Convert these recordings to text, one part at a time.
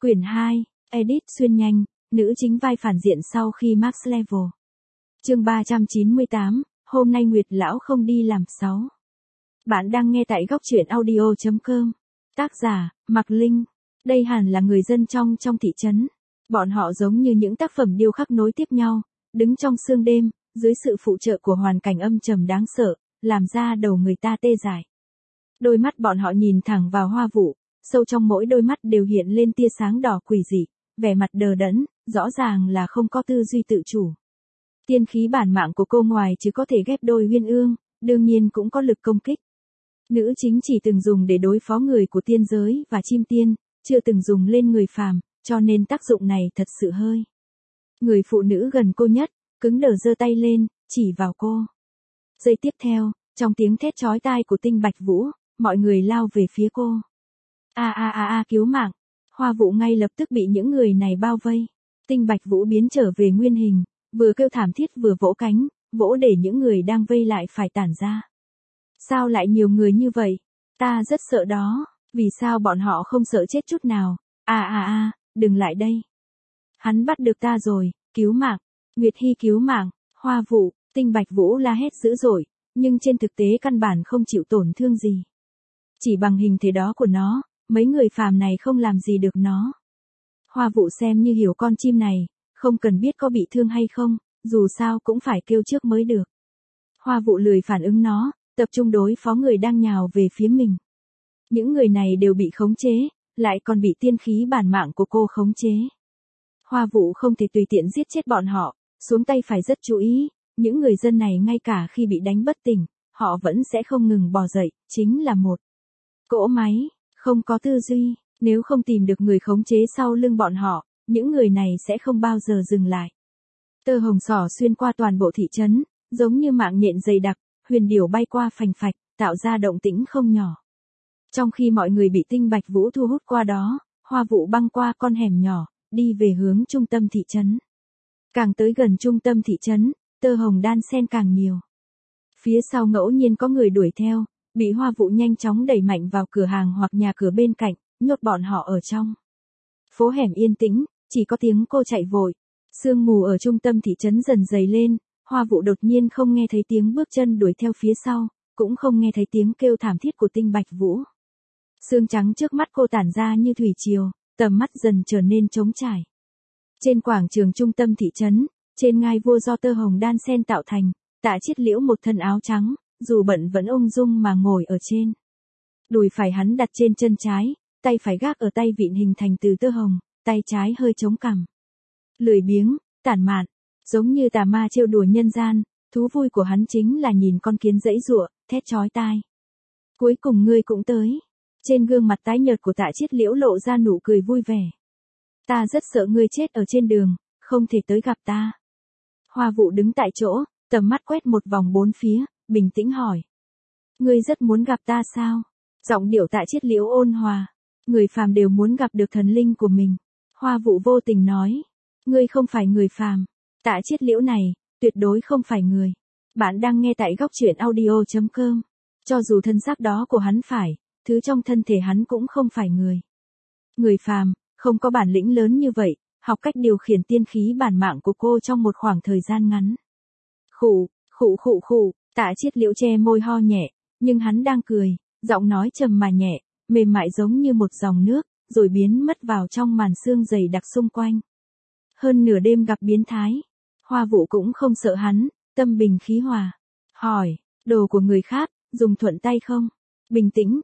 Quyển 2, Edit xuyên nhanh, nữ chính vai phản diện sau khi Max Level. Chương 398, hôm nay Nguyệt Lão không đi làm 6. Bạn đang nghe tại góc truyện audio.com. Tác giả, Mạc Linh. Đây hẳn là người dân trong thị trấn. Bọn họ giống như những tác phẩm điêu khắc nối tiếp nhau, đứng trong sương đêm, dưới sự phụ trợ của hoàn cảnh âm trầm đáng sợ, làm ra đầu người ta tê dại. Đôi mắt bọn họ nhìn thẳng vào Hoa Vũ, sâu trong mỗi đôi mắt đều hiện lên tia sáng đỏ quỷ dị, vẻ mặt đờ đẫn, rõ ràng là không có tư duy tự chủ. Tiên khí bản mạng của cô ngoài chứ có thể ghép đôi uyên ương, đương nhiên cũng có lực công kích. Nữ chính chỉ từng dùng để đối phó người của tiên giới và chim tiên, chưa từng dùng lên người phàm, cho nên tác dụng này thật sự hơi. Người phụ nữ gần cô nhất, cứng đờ giơ tay lên, chỉ vào cô. Giây tiếp theo, trong tiếng thét chói tai của Tinh Bạch Vũ, mọi người lao về phía cô. Cứu mạng. Hoa Vũ ngay lập tức bị những người này bao vây. Tinh Bạch Vũ biến trở về nguyên hình, vừa kêu thảm thiết vừa vỗ cánh, vỗ để những người đang vây lại phải tản ra. Sao lại nhiều người như vậy? Ta rất sợ đó, vì sao bọn họ không sợ chết chút nào? Đừng lại đây. Hắn bắt được ta rồi, cứu mạng. Nguyệt Hy cứu mạng. Hoa Vũ, Tinh Bạch Vũ la hét dữ dội, nhưng trên thực tế căn bản không chịu tổn thương gì. Chỉ bằng hình thế đó của nó, mấy người phàm này không làm gì được nó. Hoa Vũ xem như hiểu con chim này, không cần biết có bị thương hay không, dù sao cũng phải kêu trước mới được. Hoa Vũ lười phản ứng nó, tập trung đối phó người đang nhào về phía mình. Những người này đều bị khống chế, lại còn bị tiên khí bản mạng của cô khống chế. Hoa Vũ không thể tùy tiện giết chết bọn họ, xuống tay phải rất chú ý, những người dân này ngay cả khi bị đánh bất tỉnh, họ vẫn sẽ không ngừng bò dậy, chính là một cỗ máy, không có tư duy, nếu không tìm được người khống chế sau lưng bọn họ, những người này sẽ không bao giờ dừng lại. Tơ hồng xỏ xuyên qua toàn bộ thị trấn, giống như mạng nhện dày đặc, huyền điểu bay qua phành phạch, tạo ra động tĩnh không nhỏ. Trong khi mọi người bị Tinh Bạch Vũ thu hút qua đó, Hoa Vũ băng qua con hẻm nhỏ, đi về hướng trung tâm thị trấn. Càng tới gần trung tâm thị trấn, tơ hồng đan xen càng nhiều. Phía sau ngẫu nhiên có người đuổi theo, bị Hoa Vũ nhanh chóng đẩy mạnh vào cửa hàng hoặc nhà cửa bên cạnh, nhốt bọn họ ở trong. Phố hẻm yên tĩnh, chỉ có tiếng cô chạy vội. Sương mù ở trung tâm thị trấn dần dày lên, Hoa Vũ đột nhiên không nghe thấy tiếng bước chân đuổi theo phía sau, cũng không nghe thấy tiếng kêu thảm thiết của Tinh Bạch Vũ. Sương trắng trước mắt cô tản ra như thủy triều, tầm mắt dần trở nên trống trải. Trên quảng trường trung tâm thị trấn, trên ngai vua do tơ hồng đan xen tạo thành, Tạ Chiết Liễu một thân áo trắng, dù bận vẫn ung dung mà ngồi ở trên. Đùi phải hắn đặt trên chân trái, tay phải gác ở tay vịn hình thành từ tơ hồng, tay trái hơi chống cằm. Lười biếng, tản mạn, giống như tà ma trêu đùa nhân gian, thú vui của hắn chính là nhìn con kiến giãy giụa, thét chói tai. Cuối cùng ngươi cũng tới. Trên gương mặt tái nhợt của Tạ Chiết Liễu lộ ra nụ cười vui vẻ. Ta rất sợ ngươi chết ở trên đường, không thể tới gặp ta. Hoa Vũ đứng tại chỗ, tầm mắt quét một vòng bốn phía, bình tĩnh hỏi. Ngươi rất muốn gặp ta sao? Giọng điệu Tạ Chiết Liễu ôn hòa. Người phàm đều muốn gặp được thần linh của mình. Hoa Vũ vô tình nói. Ngươi không phải người phàm. Tạ Chiết Liễu này, tuyệt đối không phải người. Bạn đang nghe tại góc truyện audio.com. Cho dù thân xác đó của hắn phải, thứ trong thân thể hắn cũng không phải người. Người phàm, không có bản lĩnh lớn như vậy, học cách điều khiển tiên khí bản mạng của cô trong một khoảng thời gian ngắn. Khụ, Tạ Chiết Liễu che môi ho nhẹ, nhưng hắn đang cười, giọng nói trầm mà nhẹ, mềm mại giống như một dòng nước, rồi biến mất vào trong màn sương dày đặc xung quanh. Hơn nửa đêm gặp biến thái, Hoa Vũ cũng không sợ hắn, tâm bình khí hòa. Hỏi, đồ của người khác, dùng thuận tay không? Bình tĩnh,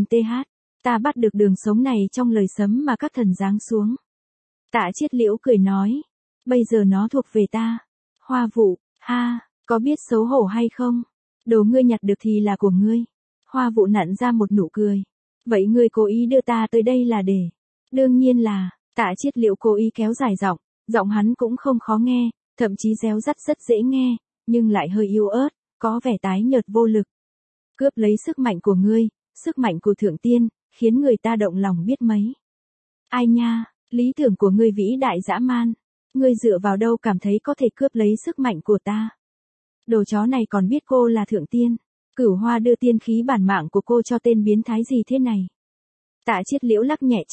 ta bắt được đường sống này trong lời sấm mà các thần giáng xuống. Tạ Chiết Liễu cười nói, bây giờ nó thuộc về ta. Hoa Vũ, có biết xấu hổ hay không? Đồ ngươi nhặt được thì là của ngươi. Hoa Vũ nặn ra một nụ cười. Vậy ngươi cố ý đưa ta tới đây là để? Đương nhiên là, Tạ Chiết Liễu cố ý kéo dài giọng hắn cũng không khó nghe, thậm chí réo rắt rất dễ nghe, nhưng lại hơi yếu ớt, có vẻ tái nhợt vô lực. Cướp lấy sức mạnh của ngươi, sức mạnh của thượng tiên, khiến người ta động lòng biết mấy. Ai nha, lý tưởng của ngươi vĩ đại dã man. Ngươi dựa vào đâu cảm thấy có thể cướp lấy sức mạnh của ta? Đồ chó này còn biết cô là thượng tiên. Cửu Hoa đưa tiên khí bản mạng của cô cho tên biến thái gì thế này? Tạ Chiết Liễu lắc nhẹ chân,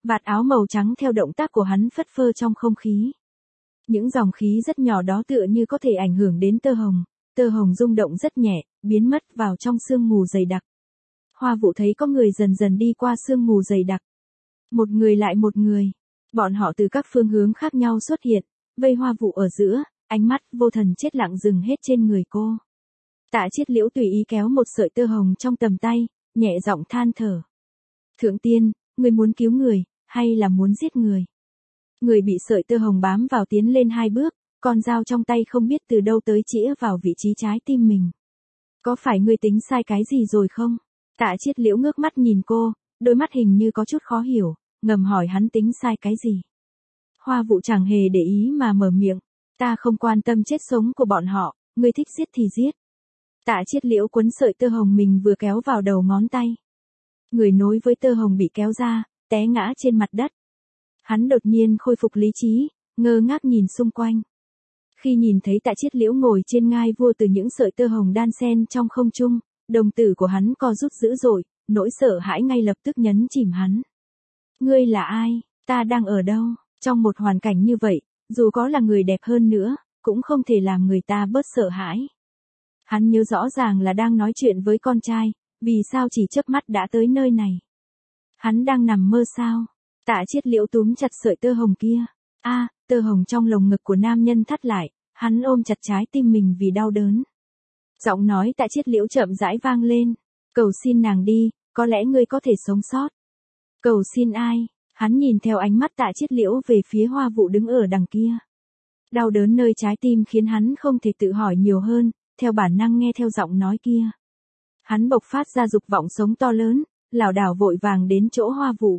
Vạt áo màu trắng theo động tác của hắn phất phơ trong không khí. Những dòng khí rất nhỏ đó tựa như có thể ảnh hưởng đến tơ hồng rung động rất nhẹ, biến mất vào trong sương mù dày đặc. Hoa Vũ thấy có người dần dần đi qua sương mù dày đặc. Một người lại một người. Bọn họ từ các phương hướng khác nhau xuất hiện, vây Hoa Vũ ở giữa, ánh mắt vô thần chết lặng dừng hết trên người cô. Tạ Chiết Liễu tùy ý kéo một sợi tơ hồng trong tầm tay, nhẹ giọng than thở. Thượng tiên, người muốn cứu người, hay là muốn giết người? Người bị sợi tơ hồng bám vào tiến lên 2 bước, con dao trong tay không biết từ đâu tới chĩa vào vị trí trái tim mình. Có phải ngươi tính sai cái gì rồi không? Tạ Chiết Liễu ngước mắt nhìn cô, đôi mắt hình như có chút khó hiểu, ngầm hỏi hắn tính sai cái gì. Hoa Vũ chẳng hề để ý mà mở miệng, ta không quan tâm chết sống của bọn họ, ngươi thích giết thì giết. Tạ Chiết Liễu quấn sợi tơ hồng mình vừa kéo vào đầu ngón tay. Người nối với tơ hồng bị kéo ra, té ngã trên mặt đất. Hắn đột nhiên khôi phục lý trí, ngơ ngác nhìn xung quanh. Khi nhìn thấy Tạ Chiết Liễu ngồi trên ngai vua từ những sợi tơ hồng đan xen trong không trung, đồng tử của hắn co rút dữ dội, nỗi sợ hãi ngay lập tức nhấn chìm hắn. Ngươi là ai? Ta đang ở đâu? Trong một hoàn cảnh như vậy, dù có là người đẹp hơn nữa, cũng không thể làm người ta bớt sợ hãi. Hắn nhớ rõ ràng là đang nói chuyện với con trai, vì sao chỉ chớp mắt đã tới nơi này? Hắn đang nằm mơ sao? Tạ Chiết Liễu túm chặt sợi tơ hồng kia. Tơ hồng trong lồng ngực của nam nhân thắt lại, hắn ôm chặt trái tim mình vì đau đớn. Giọng nói Tạ Chiết Liễu chậm rãi vang lên. Cầu xin nàng đi, có lẽ ngươi có thể sống sót. Cầu xin ai? Hắn nhìn theo ánh mắt Tạ Chiết Liễu về phía Hoa Vũ đứng ở đằng kia. Đau đớn nơi trái tim khiến hắn không thể tự hỏi nhiều hơn, theo bản năng nghe theo giọng nói kia. Hắn bộc phát ra dục vọng sống to lớn, lảo đảo vội vàng đến chỗ Hoa Vũ.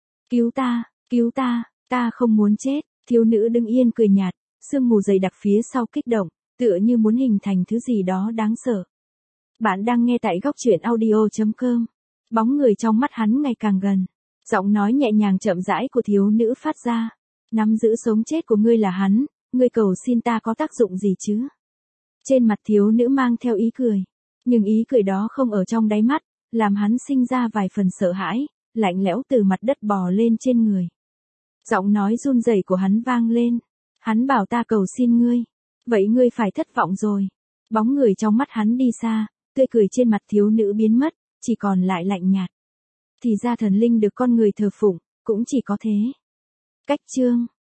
Cứu ta, ta không muốn chết. Thiếu nữ đứng yên cười nhạt, sương mù dày đặc phía sau kích động, tựa như muốn hình thành thứ gì đó đáng sợ. Bạn đang nghe tại góc truyện audio.com. Bóng người trong mắt hắn ngày càng gần. Giọng nói nhẹ nhàng chậm rãi của thiếu nữ phát ra. Nắm giữ sống chết của ngươi là hắn, ngươi cầu xin ta có tác dụng gì chứ? Trên mặt thiếu nữ mang theo ý cười. Nhưng ý cười đó không ở trong đáy mắt, làm hắn sinh ra vài phần sợ hãi, lạnh lẽo từ mặt đất bò lên trên người. Giọng nói run rẩy của hắn vang lên. Hắn bảo ta cầu xin ngươi. Vậy ngươi phải thất vọng rồi. Bóng người trong mắt hắn đi xa, tươi cười trên mặt thiếu nữ biến mất, chỉ còn lại lạnh nhạt. Thì ra thần linh được con người thờ phụng, cũng chỉ có thế. Cách chương